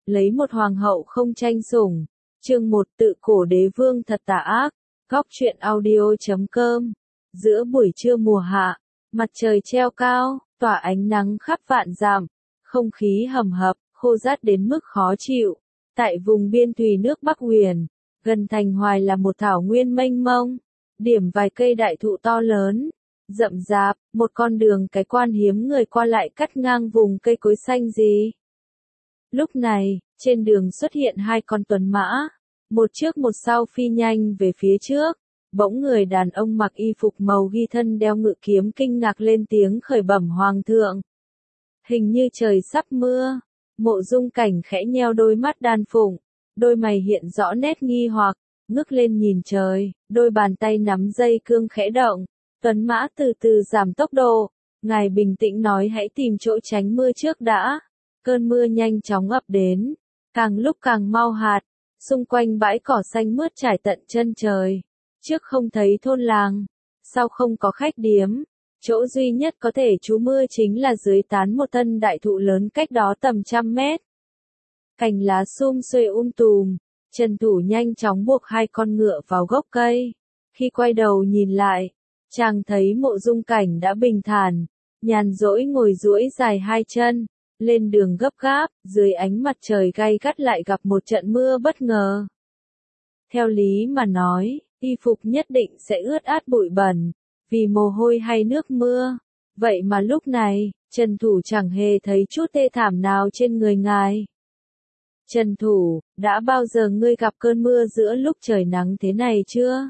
lấy một hoàng hậu không tranh sủng. Chương 1 tự cổ đế vương thật tà ác. Góc truyện audio.com. Giữa buổi trưa mùa hạ, mặt trời treo cao, tỏa ánh nắng khắp vạn dặm, không khí hầm hập, khô rát đến mức khó chịu. Tại vùng biên thùy nước Bắc Huyền, gần thành Hoài là một thảo nguyên mênh mông, điểm vài cây đại thụ to lớn, rậm rạp, một con đường cái quan hiếm người qua lại cắt ngang vùng cây cối xanh gì. Lúc này, trên đường xuất hiện hai con tuần mã, một trước một sau phi nhanh về phía trước. Bỗng người đàn ông mặc y phục màu ghi thân đeo ngự kiếm kinh ngạc lên tiếng khởi bẩm hoàng thượng. Hình như trời sắp mưa. Mộ Dung Cảnh khẽ nheo đôi mắt đan phụng, đôi mày hiện rõ nét nghi hoặc, ngước lên nhìn trời, đôi bàn tay nắm dây cương khẽ động. Tuấn mã từ từ giảm tốc độ, ngài bình tĩnh nói hãy tìm chỗ tránh mưa trước đã. Cơn mưa nhanh chóng ập đến, càng lúc càng mau hạt, xung quanh bãi cỏ xanh mướt trải tận chân trời. Trước không thấy thôn làng, sau không có khách điếm, chỗ duy nhất có thể trú mưa chính là dưới tán một thân đại thụ lớn cách đó tầm 100 mét. Cành lá sum xuê tùm, Trần Thủ nhanh chóng buộc hai con ngựa vào gốc cây. Khi quay đầu nhìn lại, chàng thấy Mộ Dung Cảnh đã bình thản, nhàn rỗi ngồi duỗi dài hai chân, lên đường gấp gáp, dưới ánh mặt trời gay gắt lại gặp một trận mưa bất ngờ. Theo lý mà nói, y phục nhất định sẽ ướt át bụi bẩn, vì mồ hôi hay nước mưa. Vậy mà lúc này, Trần Thủ chẳng hề thấy chút tê thảm nào trên người ngài. Trần Thủ, đã bao giờ ngươi gặp cơn mưa giữa lúc trời nắng thế này chưa?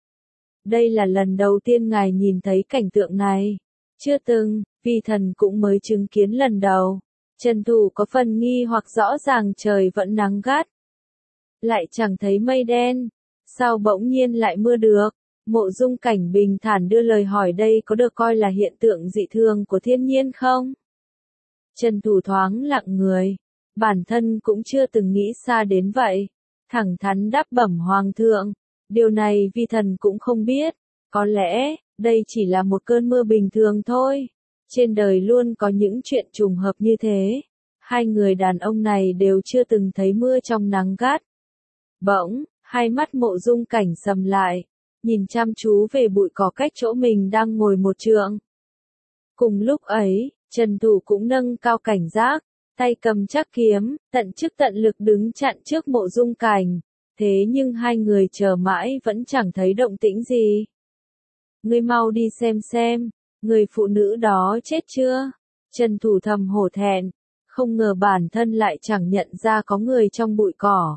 Đây là lần đầu tiên ngài nhìn thấy cảnh tượng này. Chưa từng, vì thần cũng mới chứng kiến lần đầu. Trần Thủ có phần nghi hoặc rõ ràng trời vẫn nắng gắt. Lại chẳng thấy mây đen. Sao bỗng nhiên lại mưa được? Mộ Dung Cảnh bình thản đưa lời hỏi đây có được coi là hiện tượng dị thường của thiên nhiên không? Trần Thủ thoáng lặng người. Bản thân cũng chưa từng nghĩ xa đến vậy. Thẳng thắn đáp bẩm hoàng thượng. Điều này vi thần cũng không biết. Có lẽ, đây chỉ là một cơn mưa bình thường thôi. Trên đời luôn có những chuyện trùng hợp như thế. Hai người đàn ông này đều chưa từng thấy mưa trong nắng gắt. Bỗng, hai mắt Mộ Dung Cảnh sầm lại, nhìn chăm chú về bụi cỏ cách chỗ mình đang ngồi một trượng. Cùng lúc ấy, Trần Thủ cũng nâng cao cảnh giác, tay cầm chắc kiếm, tận chức tận lực đứng chặn trước Mộ Dung Cảnh. Thế nhưng hai người chờ mãi vẫn chẳng thấy động tĩnh gì. Ngươi mau đi xem, người phụ nữ đó chết chưa? Trần Thủ thầm hổ thẹn, không ngờ bản thân lại chẳng nhận ra có người trong bụi cỏ.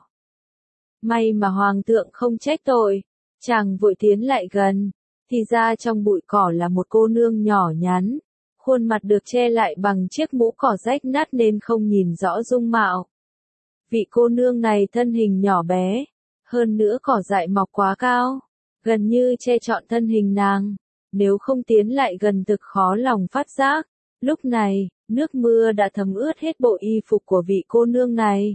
May mà hoàng thượng không trách tội, chàng vội tiến lại gần, thì ra trong bụi cỏ là một cô nương nhỏ nhắn, khuôn mặt được che lại bằng chiếc mũ cỏ rách nát nên không nhìn rõ dung mạo. Vị cô nương này thân hình nhỏ bé, hơn nữa cỏ dại mọc quá cao, gần như che trọn thân hình nàng, nếu không tiến lại gần thực khó lòng phát giác. Lúc này, nước mưa đã thấm ướt hết bộ y phục của vị cô nương này.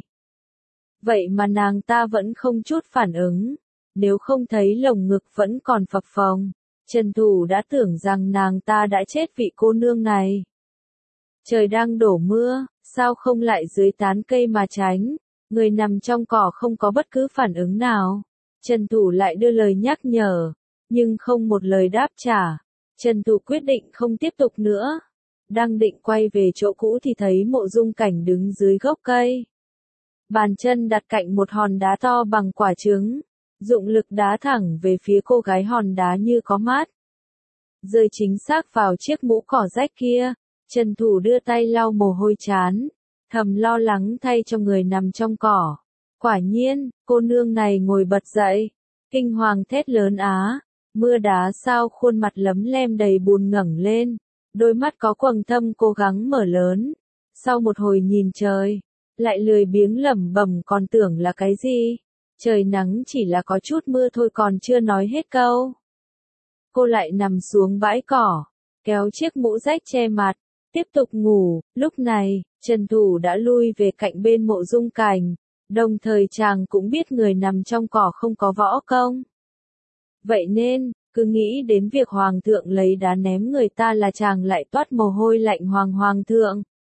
Vậy mà nàng ta vẫn không chút phản ứng, nếu không thấy lồng ngực vẫn còn phập phồng, Trần Thủ đã tưởng rằng nàng ta đã chết vị cô nương này. Trời đang đổ mưa, sao không lại dưới tán cây mà tránh? Người nằm trong cỏ không có bất cứ phản ứng nào. Trần Thủ lại đưa lời nhắc nhở, nhưng không một lời đáp trả. Trần Thủ quyết định không tiếp tục nữa. Đang định quay về chỗ cũ thì thấy Mộ Dung Cảnh đứng dưới gốc cây. Bàn chân đặt cạnh một hòn đá to bằng quả trứng, dụng lực đá thẳng về phía cô gái hòn đá như có mát. Rơi chính xác vào chiếc mũ cỏ rách kia, Trần Thủ đưa tay lau mồ hôi trán, thầm lo lắng thay cho người nằm trong cỏ. Quả nhiên, cô nương này ngồi bật dậy, kinh hoàng thét lớn á, mưa đá sao khuôn mặt lấm lem đầy bùn ngẩng lên, đôi mắt có quầng thâm cố gắng mở lớn. Sau một hồi nhìn trời, lại lười biếng lẩm bẩm còn tưởng là cái gì, trời nắng chỉ là có chút mưa thôi còn chưa nói hết câu. Cô lại nằm xuống bãi cỏ, kéo chiếc mũ rách che mặt, tiếp tục ngủ. Lúc này, Trần Thủ đã lui về cạnh bên Mộ Dung Cảnh, đồng thời chàng cũng biết người nằm trong cỏ không có võ công. Vậy nên, cứ nghĩ đến việc hoàng thượng lấy đá ném người ta là chàng lại toát mồ hôi lạnh. Hoàng thượng,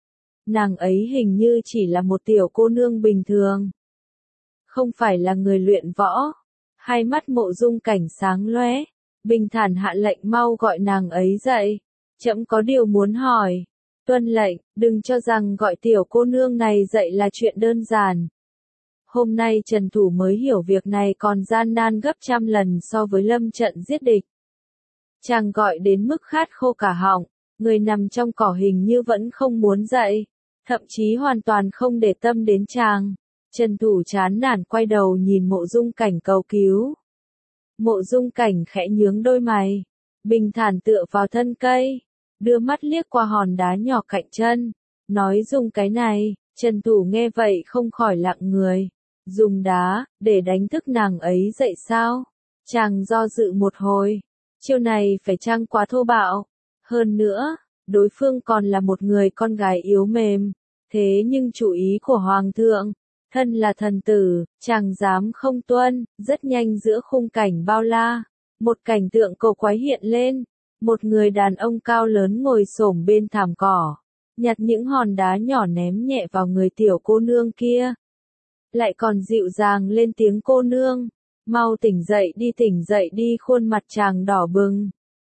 nàng ấy hình như chỉ là một tiểu cô nương bình thường. Không phải là người luyện võ. Hai mắt Mộ Dung Cảnh sáng lóe, bình thản hạ lệnh mau gọi nàng ấy dậy. Trẫm có điều muốn hỏi. Tuân lệnh, đừng cho rằng gọi tiểu cô nương này dậy là chuyện đơn giản. Hôm nay Trần Thủ mới hiểu việc này còn gian nan gấp trăm lần so với lâm trận giết địch. Chàng gọi đến mức khát khô cả họng, người nằm trong cỏ hình như vẫn không muốn dậy, thậm chí hoàn toàn không để tâm đến chàng. Trần Thủ chán nản quay đầu nhìn Mộ Dung Cảnh cầu cứu. Mộ Dung Cảnh khẽ nhướng đôi mày, bình thản tựa vào thân cây, đưa mắt liếc qua hòn đá nhỏ cạnh chân, nói dùng cái này. Trần Thủ nghe vậy không khỏi lặng người. Dùng đá, để đánh thức nàng ấy dậy sao? Chàng do dự một hồi. Chiêu này phải chăng quá thô bạo? Hơn nữa, đối phương còn là một người con gái yếu mềm. Thế nhưng chủ ý của Hoàng thượng, thân là thần tử, chàng dám không tuân. Rất nhanh giữa khung cảnh bao la, một cảnh tượng cổ quái hiện lên. Một người đàn ông cao lớn ngồi xổm bên thảm cỏ, nhặt những hòn đá nhỏ ném nhẹ vào người tiểu cô nương kia. Lại còn dịu dàng lên tiếng cô nương, mau tỉnh dậy đi, khuôn mặt chàng đỏ bừng.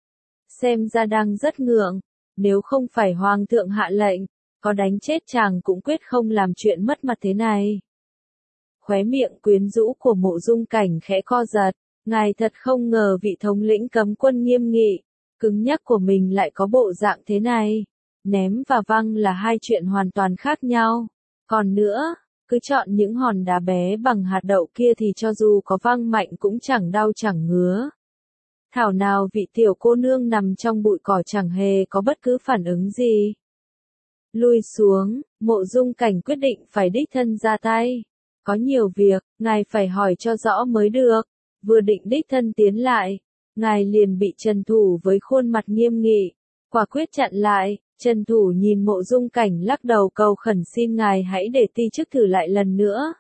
Xem ra đang rất ngượng, nếu không phải Hoàng thượng hạ lệnh, có đánh chết chàng cũng quyết không làm chuyện mất mặt thế này. Khóe miệng quyến rũ của Mộ Dung Cảnh khẽ co giật, ngài thật không ngờ vị thống lĩnh cấm quân nghiêm nghị, cứng nhắc của mình lại có bộ dạng thế này. Ném và văng là hai chuyện hoàn toàn khác nhau. Còn nữa, cứ chọn những hòn đá bé bằng hạt đậu kia thì cho dù có văng mạnh cũng chẳng đau chẳng ngứa. Thảo nào vị tiểu cô nương nằm trong bụi cỏ chẳng hề có bất cứ phản ứng gì. Lui xuống, Mộ Dung Cảnh quyết định phải đích thân ra tay. Có nhiều việc, ngài phải hỏi cho rõ mới được. Vừa định đích thân tiến lại, ngài liền bị Trần Thủ với khuôn mặt nghiêm nghị, quả quyết chặn lại. Trần Thủ nhìn Mộ Dung Cảnh lắc đầu cầu khẩn xin ngài hãy để ti chức thử lại lần nữa.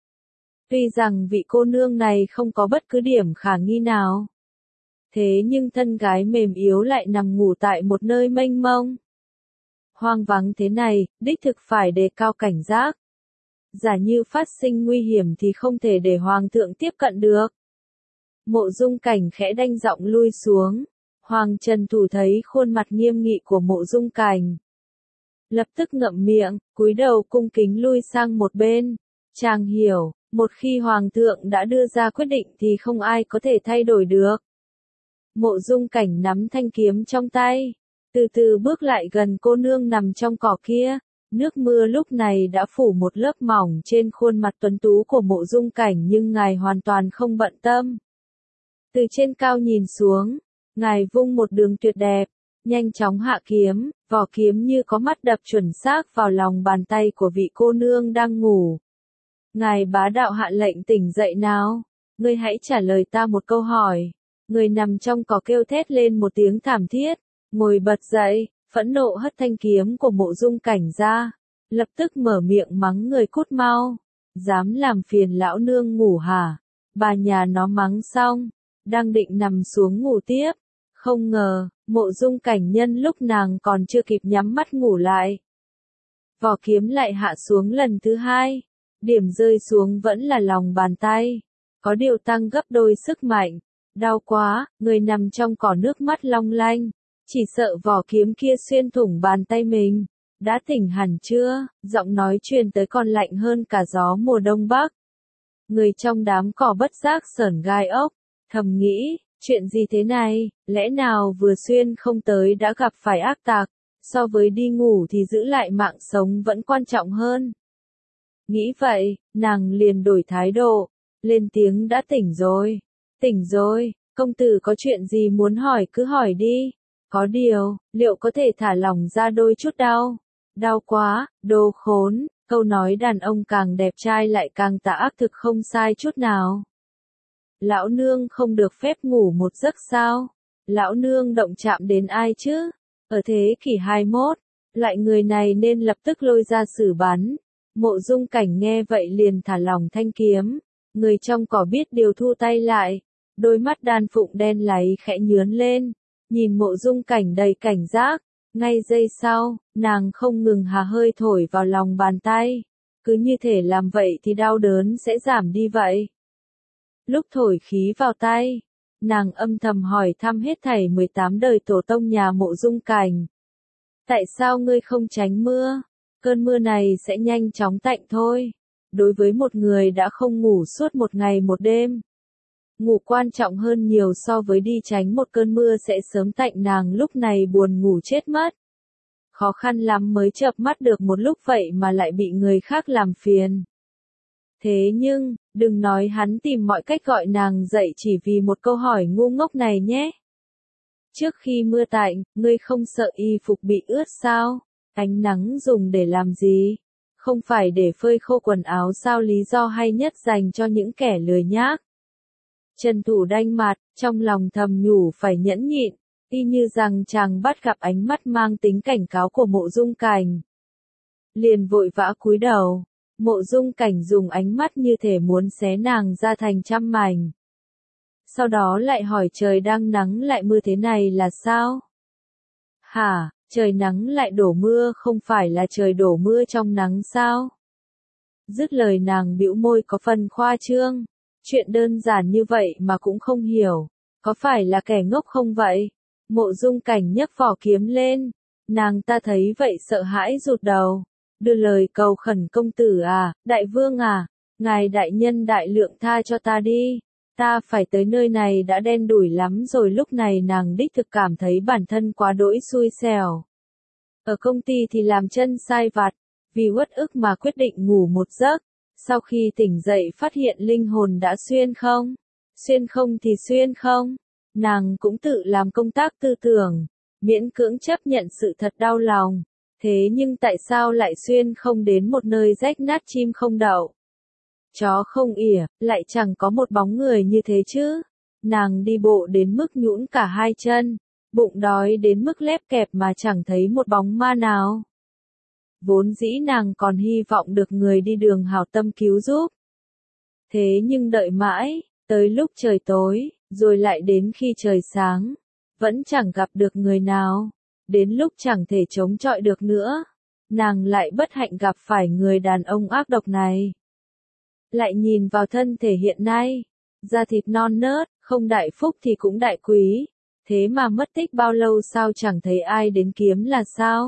Tuy rằng vị cô nương này không có bất cứ điểm khả nghi nào, thế nhưng thân gái mềm yếu lại nằm ngủ tại một nơi mênh mông, hoang vắng thế này, đích thực phải đề cao cảnh giác. Giả như phát sinh nguy hiểm thì không thể để Hoàng thượng tiếp cận được. Mộ Dung Cảnh khẽ đanh giọng lui xuống. Hoàng Trần Thủ thấy khuôn mặt nghiêm nghị của Mộ Dung Cảnh, lập tức ngậm miệng, cúi đầu cung kính lui sang một bên. Chàng hiểu, một khi Hoàng thượng đã đưa ra quyết định thì không ai có thể thay đổi được. Mộ Dung Cảnh nắm thanh kiếm trong tay, từ từ bước lại gần cô nương nằm trong cỏ kia. Nước mưa lúc này đã phủ một lớp mỏng trên khuôn mặt tuấn tú của Mộ Dung Cảnh nhưng ngài hoàn toàn không bận tâm. Từ trên cao nhìn xuống, ngài vung một đường tuyệt đẹp, nhanh chóng hạ kiếm, vỏ kiếm như có mắt đập chuẩn xác vào lòng bàn tay của vị cô nương đang ngủ. Ngài bá đạo hạ lệnh tỉnh dậy nào, ngươi hãy trả lời ta một câu hỏi. Người nằm trong cỏ kêu thét lên một tiếng thảm thiết, ngồi bật dậy, phẫn nộ hất thanh kiếm của Mộ Dung Cảnh ra, lập tức mở miệng mắng người cút mau, dám làm phiền lão nương ngủ hả? Bà nhà nó mắng xong, đang định nằm xuống ngủ tiếp, không ngờ, Mộ Dung Cảnh nhân lúc nàng còn chưa kịp nhắm mắt ngủ lại. Vỏ kiếm lại hạ xuống lần thứ hai, điểm rơi xuống vẫn là lòng bàn tay, có điều tăng gấp đôi sức mạnh. Đau quá, người nằm trong cỏ nước mắt long lanh, chỉ sợ vỏ kiếm kia xuyên thủng bàn tay mình. Đã tỉnh hẳn chưa? Giọng nói truyền tới còn lạnh hơn cả gió mùa đông bắc. Người trong đám cỏ bất giác sởn gai ốc, thầm nghĩ, chuyện gì thế này, lẽ nào vừa xuyên không tới đã gặp phải ác tặc, so với đi ngủ thì giữ lại mạng sống vẫn quan trọng hơn. Nghĩ vậy, nàng liền đổi thái độ, lên tiếng đã tỉnh rồi, công tử có chuyện gì muốn hỏi cứ hỏi đi, có điều, liệu có thể thả lỏng ra đôi chút đau? Đau quá, đồ khốn, câu nói đàn ông càng đẹp trai lại càng tà ác thực không sai chút nào. Lão nương không được phép ngủ một giấc sao? Lão nương động chạm đến ai chứ? Ở thế kỷ 21, loại người này nên lập tức lôi ra xử bắn. Mộ Dung Cảnh nghe vậy liền thả lỏng thanh kiếm, người trong cỏ biết điều thu tay lại, đôi mắt đan phụng đen láy khẽ nhướn lên, nhìn Mộ Dung Cảnh đầy cảnh giác, Ngay giây sau, nàng không ngừng hà hơi thổi vào lòng bàn tay. Cứ như thể làm vậy thì đau đớn sẽ giảm đi vậy. Lúc thổi khí vào tay, nàng âm thầm hỏi thăm hết thảy 18 đời tổ tông nhà Mộ Dung Cảnh. Tại sao ngươi không tránh mưa? Cơn mưa này sẽ nhanh chóng tạnh thôi. Đối với một người đã không ngủ suốt một ngày một đêm, ngủ quan trọng hơn nhiều so với đi tránh một cơn mưa sẽ sớm tạnh. Nàng lúc này buồn ngủ chết mất. Khó khăn lắm mới chợp mắt được một lúc vậy mà lại bị người khác làm phiền. Thế nhưng, đừng nói hắn tìm mọi cách gọi nàng dậy chỉ vì một câu hỏi ngu ngốc này nhé. Trước khi mưa tạnh, ngươi không sợ y phục bị ướt sao? Ánh nắng dùng để làm gì? Không phải để phơi khô quần áo sao? Lý do hay nhất dành cho những kẻ lười nhác. Trần Thủ đanh mặt, trong lòng thầm nhủ phải nhẫn nhịn, y như rằng chàng bắt gặp ánh mắt mang tính cảnh cáo của Mộ Dung Cảnh. Liền vội vã cúi đầu, Mộ Dung Cảnh dùng ánh mắt như thể muốn xé nàng ra thành trăm mảnh. Sau đó lại hỏi trời đang nắng lại mưa thế này là sao? Hả, trời nắng lại đổ mưa không phải là trời đổ mưa trong nắng sao? Dứt lời nàng bĩu môi có phần khoa trương. Chuyện đơn giản như vậy mà cũng không hiểu. Có phải là kẻ ngốc không vậy? Mộ Dung Cảnh nhấc vỏ kiếm lên. Nàng ta thấy vậy sợ hãi rụt đầu. Đưa lời cầu khẩn công tử à, đại vương à, ngài đại nhân đại lượng tha cho ta đi. Ta phải tới nơi này đã đen đủi lắm rồi. Lúc này nàng đích thực cảm thấy bản thân quá đỗi xui xẻo. Ở công ty thì làm chân sai vặt, vì uất ức mà quyết định ngủ một giấc. Sau khi tỉnh dậy phát hiện linh hồn đã xuyên không. Xuyên không thì xuyên không. Nàng cũng tự làm công tác tư tưởng, miễn cưỡng chấp nhận sự thật đau lòng. Thế nhưng tại sao lại xuyên không đến một nơi rách nát chim không đậu? Chó không ỉa, lại chẳng có một bóng người như thế chứ. Nàng đi bộ đến mức nhũn cả hai chân, bụng đói đến mức lép kẹp mà chẳng thấy một bóng ma nào. Vốn dĩ nàng còn hy vọng được người đi đường hảo tâm cứu giúp. Thế nhưng đợi mãi, tới lúc trời tối, rồi lại đến khi trời sáng, vẫn chẳng gặp được người nào. Đến lúc chẳng thể chống chọi được nữa, nàng lại bất hạnh gặp phải người đàn ông ác độc này. Lại nhìn vào thân thể hiện nay, da thịt non nớt, không đại phúc thì cũng đại quý. Thế mà mất tích bao lâu sao chẳng thấy ai đến kiếm là sao?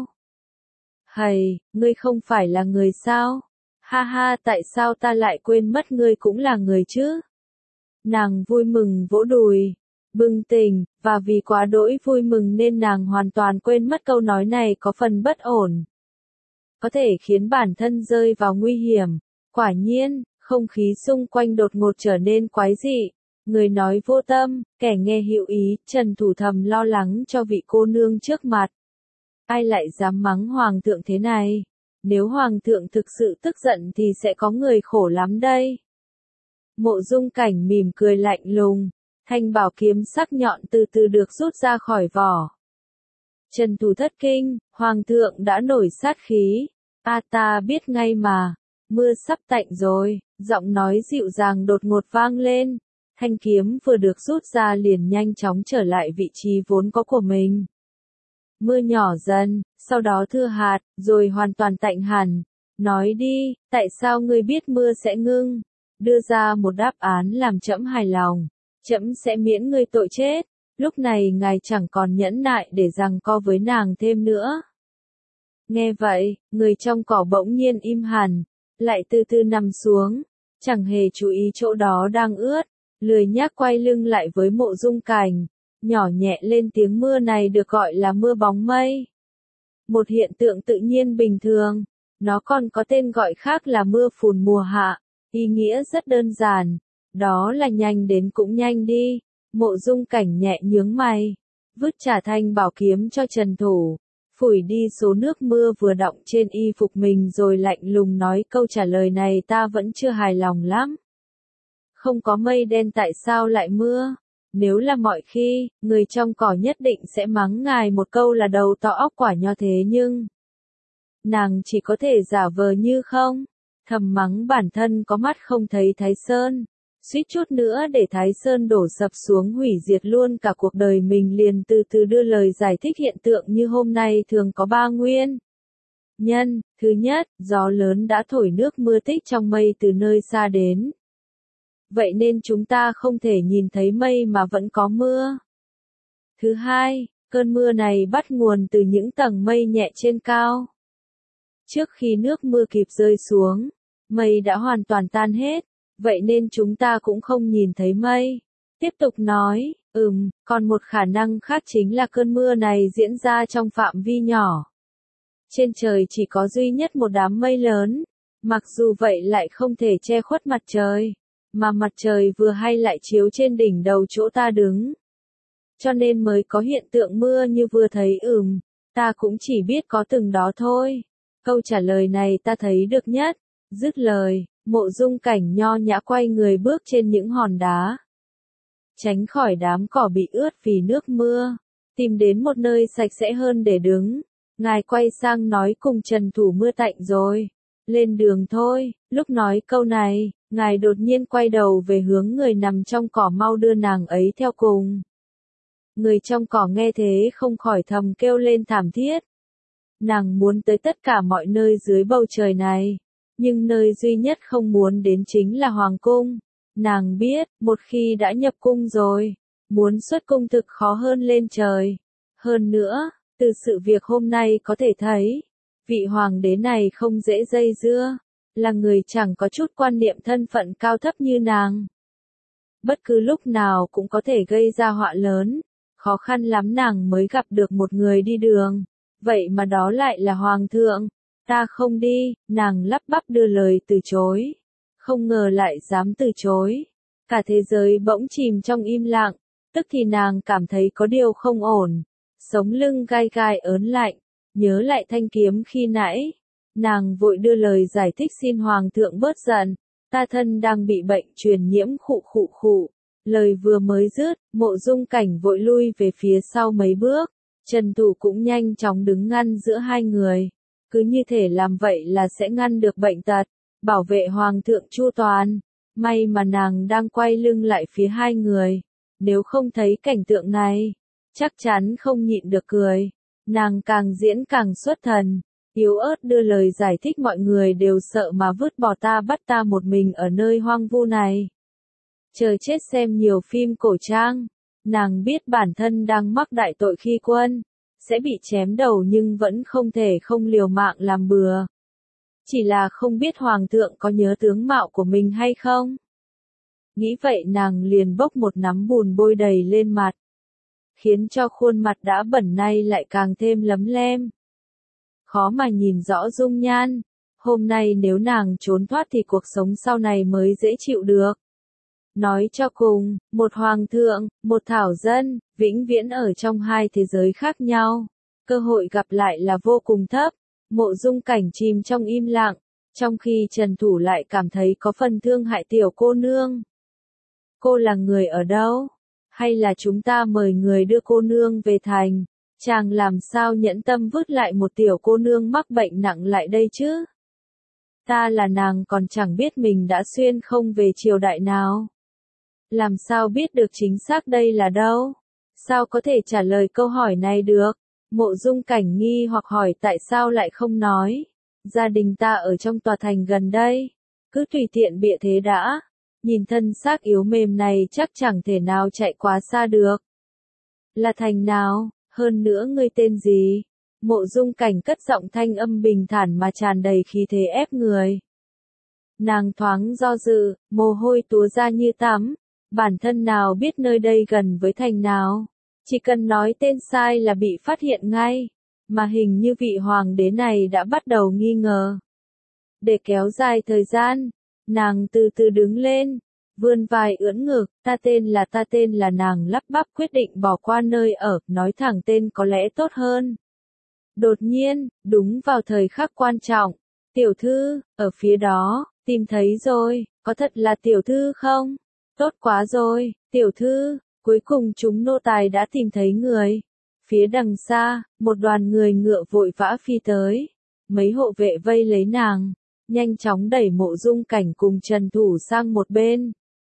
Hầy, ngươi không phải là người sao? Ha ha, tại sao ta lại quên mất ngươi cũng là người chứ? Nàng vui mừng vỗ đùi, bừng tỉnh, và vì quá đỗi vui mừng nên nàng hoàn toàn quên mất câu nói này có phần bất ổn. Có thể khiến bản thân rơi vào nguy hiểm. Quả nhiên, không khí xung quanh đột ngột trở nên quái dị. Người nói vô tâm, kẻ nghe hữu ý, Trần Thủ thầm lo lắng cho vị cô nương trước mặt. Ai lại dám mắng hoàng thượng thế này? Nếu hoàng thượng thực sự tức giận thì sẽ có người khổ lắm đây. Mộ Dung Cảnh mỉm cười lạnh lùng, thanh bảo kiếm sắc nhọn từ từ được rút ra khỏi vỏ. Trần Thủ thất kinh, hoàng thượng đã nổi sát khí. Ta biết ngay mà, mưa sắp tạnh rồi, giọng nói dịu dàng đột ngột vang lên. Thanh kiếm vừa được rút ra liền nhanh chóng trở lại vị trí vốn có của mình. Mưa nhỏ dần, sau đó thưa hạt, rồi hoàn toàn tạnh hẳn. Nói đi, tại sao ngươi biết mưa sẽ ngưng? Đưa ra một đáp án làm trẫm hài lòng. Trẫm sẽ miễn ngươi tội chết. Lúc này ngài chẳng còn nhẫn nại để giằng co với nàng thêm nữa. Nghe vậy, người trong cỏ bỗng nhiên im hẳn, lại từ từ nằm xuống, chẳng hề chú ý chỗ đó đang ướt, lười nhác quay lưng lại với Mộ Dung Cảnh, nhỏ nhẹ lên tiếng mưa này được gọi là mưa bóng mây. Một hiện tượng tự nhiên bình thường, nó còn có tên gọi khác là mưa phùn mùa hạ, ý nghĩa rất đơn giản, đó là nhanh đến cũng nhanh đi. Mộ Dung Cảnh nhẹ nhướng mày, vứt trả thanh bảo kiếm cho Trần Thủ, phủi đi số nước mưa vừa đọng trên y phục mình rồi lạnh lùng nói câu trả lời này ta vẫn chưa hài lòng lắm. Không có mây đen tại sao lại mưa? Nếu là mọi khi, người trong cỏ nhất định sẽ mắng ngài một câu là đầu to óc quả nho thế nhưng nàng chỉ có thể giả vờ như không, thầm mắng bản thân có mắt không thấy Thái Sơn. suýt chút nữa để Thái Sơn đổ sập xuống hủy diệt luôn cả cuộc đời mình, liền từ từ đưa lời giải thích hiện tượng như hôm nay thường có 3 nguyên nhân. Thứ nhất, gió lớn đã thổi nước mưa tích trong mây từ nơi xa đến. Vậy nên chúng ta không thể nhìn thấy mây mà vẫn có mưa. Thứ hai, cơn mưa này bắt nguồn từ những tầng mây nhẹ trên cao. Trước khi nước mưa kịp rơi xuống, mây đã hoàn toàn tan hết, vậy nên chúng ta cũng không nhìn thấy mây. Tiếp tục nói, còn một khả năng khác chính là cơn mưa này diễn ra trong phạm vi nhỏ. Trên trời chỉ có duy nhất một đám mây lớn, mặc dù vậy lại không thể che khuất mặt trời, mà mặt trời vừa hay lại chiếu trên đỉnh đầu chỗ ta đứng. Cho nên mới có hiện tượng mưa như vừa thấy. Ta cũng chỉ biết có từng đó thôi. Câu trả lời này ta thấy được nhất. Dứt lời, Mộ Dung Cảnh nho nhã quay người bước trên những hòn đá, tránh khỏi đám cỏ bị ướt vì nước mưa, tìm đến một nơi sạch sẽ hơn để đứng. Ngài quay sang nói cùng Trần Thủ: mưa tạnh rồi, lên đường thôi. Lúc nói câu này, ngài đột nhiên quay đầu về hướng người nằm trong cỏ: mau đưa nàng ấy theo cùng. Người trong cỏ nghe thế không khỏi thầm kêu lên thảm thiết. Nàng muốn tới tất cả mọi nơi dưới bầu trời này, nhưng nơi duy nhất không muốn đến chính là hoàng cung. Nàng biết, một khi đã nhập cung rồi, muốn xuất cung thực khó hơn lên trời. Hơn nữa, từ sự việc hôm nay có thể thấy, vị hoàng đế này không dễ dây dưa, là người chẳng có chút quan niệm thân phận cao thấp như nàng. Bất cứ lúc nào cũng có thể gây ra họa lớn, khó khăn lắm nàng mới gặp được một người đi đường, vậy mà đó lại là hoàng thượng. Ta không đi, nàng lắp bắp đưa lời từ chối. Không ngờ lại dám từ chối. Cả thế giới bỗng chìm trong im lặng, tức thì nàng cảm thấy có điều không ổn. Sống lưng gai gai ớn lạnh, nhớ lại thanh kiếm khi nãy. Nàng vội đưa lời giải thích: xin hoàng thượng bớt giận, ta thân đang bị bệnh truyền nhiễm khụ khụ khụ. Lời vừa mới dứt, Mộ Dung Cảnh vội lui về phía sau mấy bước. Trần Thủ cũng nhanh chóng đứng ngăn giữa hai người. Cứ như thể làm vậy là sẽ ngăn được bệnh tật, bảo vệ hoàng thượng chu toàn. May mà nàng đang quay lưng lại phía hai người. Nếu không thấy cảnh tượng này, chắc chắn không nhịn được cười. Nàng càng diễn càng xuất thần, yếu ớt đưa lời giải thích: mọi người đều sợ mà vứt bỏ ta, bắt ta một mình ở nơi hoang vu này. Chờ chết. Xem nhiều phim cổ trang, nàng biết bản thân đang mắc đại tội khi quân, sẽ bị chém đầu, nhưng vẫn không thể không liều mạng làm bừa. Chỉ là không biết hoàng thượng có nhớ tướng mạo của mình hay không. Nghĩ vậy nàng liền bốc một nắm bùn bôi đầy lên mặt, khiến cho khuôn mặt đã bẩn nay lại càng thêm lấm lem, khó mà nhìn rõ dung nhan. Hôm nay nếu nàng trốn thoát thì cuộc sống sau này mới dễ chịu được. Nói cho cùng, một hoàng thượng, một thảo dân, vĩnh viễn ở trong hai thế giới khác nhau. Cơ hội gặp lại là vô cùng thấp. Mộ Dung Cảnh chìm trong im lặng, trong khi Trần Thủ lại cảm thấy có phần thương hại tiểu cô nương. Cô là người ở đâu? Hay là chúng ta mời người đưa cô nương về thành? Chàng làm sao nhẫn tâm vứt lại một tiểu cô nương mắc bệnh nặng lại đây chứ? Ta là nàng còn chẳng biết mình đã xuyên không về triều đại nào. Làm sao biết được chính xác đây là đâu? Sao có thể trả lời câu hỏi này được? Mộ Dung Cảnh nghi hoặc hỏi: tại sao lại không nói? Gia đình ta ở trong tòa thành gần đây. Cứ tùy tiện bịa thế đã. Nhìn thân xác yếu mềm này chắc chẳng thể nào chạy quá xa được. Là thành nào? Hơn nữa ngươi tên gì? Mộ Dung Cảnh cất giọng thanh âm bình thản mà tràn đầy khí thế ép người. Nàng thoáng do dự, mồ hôi túa ra như tắm. Bản thân nào biết nơi đây gần với thành nào. Chỉ cần nói tên sai là bị phát hiện ngay. Mà hình như vị hoàng đế này đã bắt đầu nghi ngờ. Để kéo dài thời gian, nàng từ từ đứng lên, vươn vai ưỡn ngực: ta tên là nàng lắp bắp quyết định bỏ qua nơi ở, nói thẳng tên có lẽ tốt hơn. Đột nhiên, đúng vào thời khắc quan trọng, tiểu thư, ở phía đó, tìm thấy rồi, có thật là tiểu thư không? Tốt quá rồi, tiểu thư, cuối cùng chúng nô tài đã tìm thấy người. Phía đằng xa, một đoàn người ngựa vội vã phi tới. Mấy hộ vệ vây lấy nàng, nhanh chóng đẩy Mộ Dung Cảnh cùng Trần Thủ sang một bên.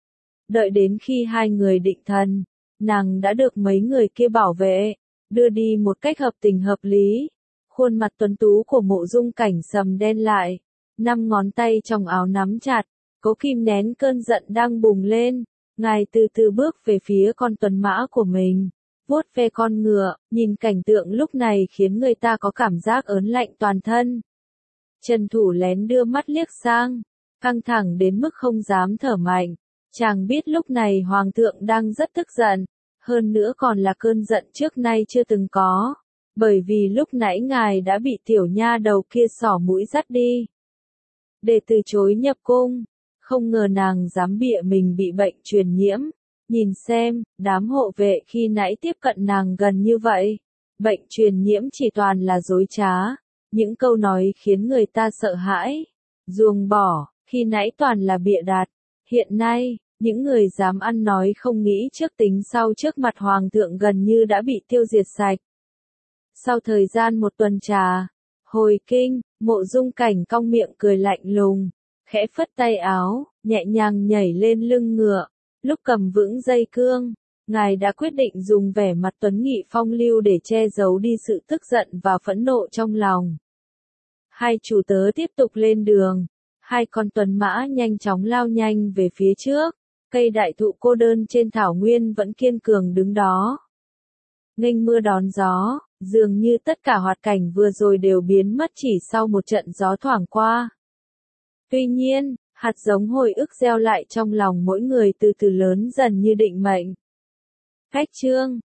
Đợi đến khi hai người định thần, nàng đã được mấy người kia bảo vệ, đưa đi một cách hợp tình hợp lý. Khuôn mặt tuấn tú của Mộ Dung Cảnh sầm đen lại, 5 ngón tay trong áo nắm chặt, cố kìm nén cơn giận đang bùng lên. Ngài từ từ bước về phía con tuần mã của mình, vuốt ve con ngựa, nhìn cảnh tượng lúc này khiến người ta có cảm giác ớn lạnh toàn thân. Trần Thủ lén đưa mắt liếc sang, căng thẳng đến mức không dám thở mạnh. Chàng biết lúc này Hoàng thượng đang rất tức giận, hơn nữa còn là cơn giận trước nay chưa từng có, bởi vì lúc nãy ngài đã bị tiểu nha đầu kia xỏ mũi dắt đi. Để từ chối nhập cung, không ngờ nàng dám bịa mình bị bệnh truyền nhiễm. Nhìn xem, đám hộ vệ khi nãy tiếp cận nàng gần như vậy. Bệnh truyền nhiễm chỉ toàn là dối trá, những câu nói khiến người ta sợ hãi, ruồng bỏ, khi nãy toàn là bịa đặt. Hiện nay, những người dám ăn nói không nghĩ trước tính sau trước mặt Hoàng thượng gần như đã bị tiêu diệt sạch. Sau thời gian một tuần trà, hồi kinh, Mộ Dung Cảnh cong miệng cười lạnh lùng, khẽ phất tay áo, nhẹ nhàng nhảy lên lưng ngựa. Lúc cầm vững dây cương, ngài đã quyết định dùng vẻ mặt tuấn nghị phong lưu để che giấu đi sự tức giận và phẫn nộ trong lòng. Hai chủ tớ tiếp tục lên đường, hai con tuần mã nhanh chóng lao nhanh về phía trước, cây đại thụ cô đơn trên thảo nguyên vẫn kiên cường đứng đó. Nghênh mưa đón gió, dường như tất cả hoạt cảnh vừa rồi đều biến mất chỉ sau một trận gió thoảng qua. Tuy nhiên, hạt giống hồi ức gieo lại trong lòng mỗi người từ từ lớn dần như định mệnh. Khách chương